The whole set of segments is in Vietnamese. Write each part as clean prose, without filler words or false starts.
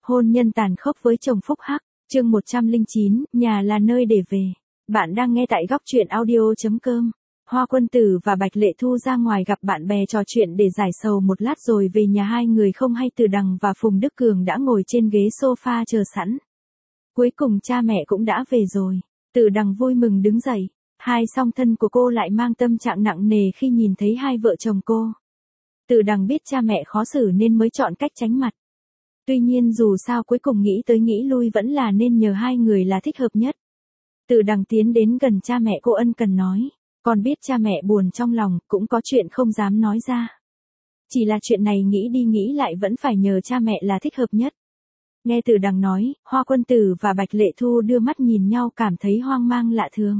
Hôn nhân tàn khốc với chồng phúc hắc, chương 109, nhà là nơi để về. Bạn đang nghe tại góc truyện audio.com. Hoa Quân Tử và Bạch Lệ Thu ra ngoài gặp bạn bè trò chuyện để giải sầu một lát rồi về nhà. Hai người không hay Từ Đằng và Phùng Đức Cường đã ngồi trên ghế sofa chờ sẵn. Cuối cùng cha mẹ cũng đã về rồi. Từ Đằng vui mừng đứng dậy. Hai song thân của cô lại mang tâm trạng nặng nề khi nhìn thấy hai vợ chồng cô. Từ Đằng biết cha mẹ khó xử nên mới chọn cách tránh mặt. Tuy nhiên dù sao cuối cùng nghĩ tới nghĩ lui vẫn là nên nhờ hai người là thích hợp nhất. Từ Đằng tiến đến gần cha mẹ cô ân cần nói. Con biết cha mẹ buồn trong lòng, cũng có chuyện không dám nói ra. Chỉ là chuyện này nghĩ đi nghĩ lại vẫn phải nhờ cha mẹ là thích hợp nhất. Nghe Từ Đằng nói, Hoa Quân Tử và Bạch Lệ Thu đưa mắt nhìn nhau cảm thấy hoang mang lạ thường.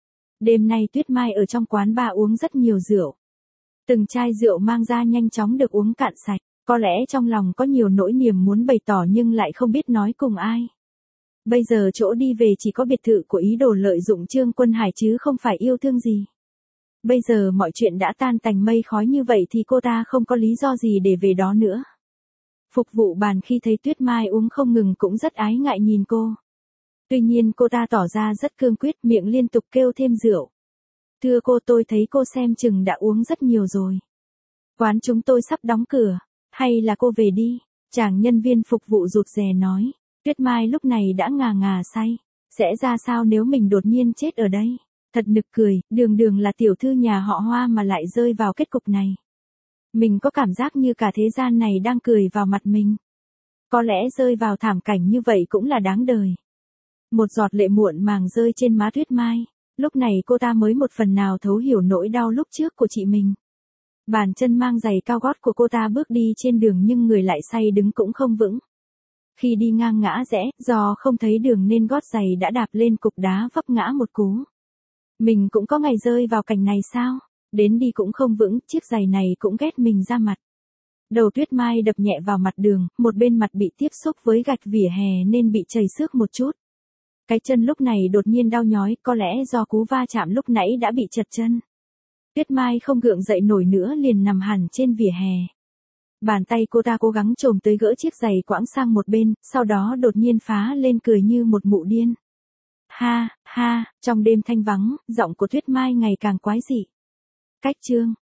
Đêm nay Tuyết Mai ở trong quán bar uống rất nhiều rượu. Từng chai rượu mang ra nhanh chóng được uống cạn sạch. Có lẽ trong lòng có nhiều nỗi niềm muốn bày tỏ nhưng lại không biết nói cùng ai. Bây giờ chỗ đi về chỉ có biệt thự của ý đồ lợi dụng Trương Quân Hải chứ không phải yêu thương gì. Bây giờ mọi chuyện đã tan tành mây khói như vậy thì cô ta không có lý do gì để về đó nữa. Phục vụ bàn khi thấy Tuyết Mai uống không ngừng cũng rất ái ngại nhìn cô. Tuy nhiên cô ta tỏ ra rất cương quyết, miệng liên tục kêu thêm rượu. Thưa cô, tôi thấy cô xem chừng đã uống rất nhiều rồi. Quán chúng tôi sắp đóng cửa, hay là cô về đi? Chàng nhân viên phục vụ rụt rè nói. Tuyết Mai lúc này đã ngà ngà say. Sẽ ra sao nếu mình đột nhiên chết ở đây? Thật nực cười, đường đường là tiểu thư nhà họ Hoa mà lại rơi vào kết cục này. Mình có cảm giác như cả thế gian này đang cười vào mặt mình. Có lẽ rơi vào thảm cảnh như vậy cũng là đáng đời. Một giọt lệ muộn màng rơi trên má Tuyết Mai. Lúc này cô ta mới một phần nào thấu hiểu nỗi đau lúc trước của chị mình. Bàn chân mang giày cao gót của cô ta bước đi trên đường nhưng người lại say đứng cũng không vững. Khi đi ngang ngã rẽ, do không thấy đường nên gót giày đã đạp lên cục đá vấp ngã một cú. Mình cũng có ngày rơi vào cảnh này sao? Đến đi cũng không vững, chiếc giày này cũng ghét mình ra mặt. Đầu Tuyết Mai đập nhẹ vào mặt đường, một bên mặt bị tiếp xúc với gạch vỉa hè nên bị chảy xước một chút. Cái chân lúc này đột nhiên đau nhói, có lẽ do cú va chạm lúc nãy đã bị trật chân. Tuyết Mai không gượng dậy nổi nữa liền nằm hẳn trên vỉa hè. Bàn tay cô ta cố gắng chồm tới gỡ chiếc giày quãng sang một bên, sau đó đột nhiên phá lên cười như một mụ điên. Ha, ha, trong đêm thanh vắng, giọng của Tuyết Mai ngày càng quái dị. Cách chương.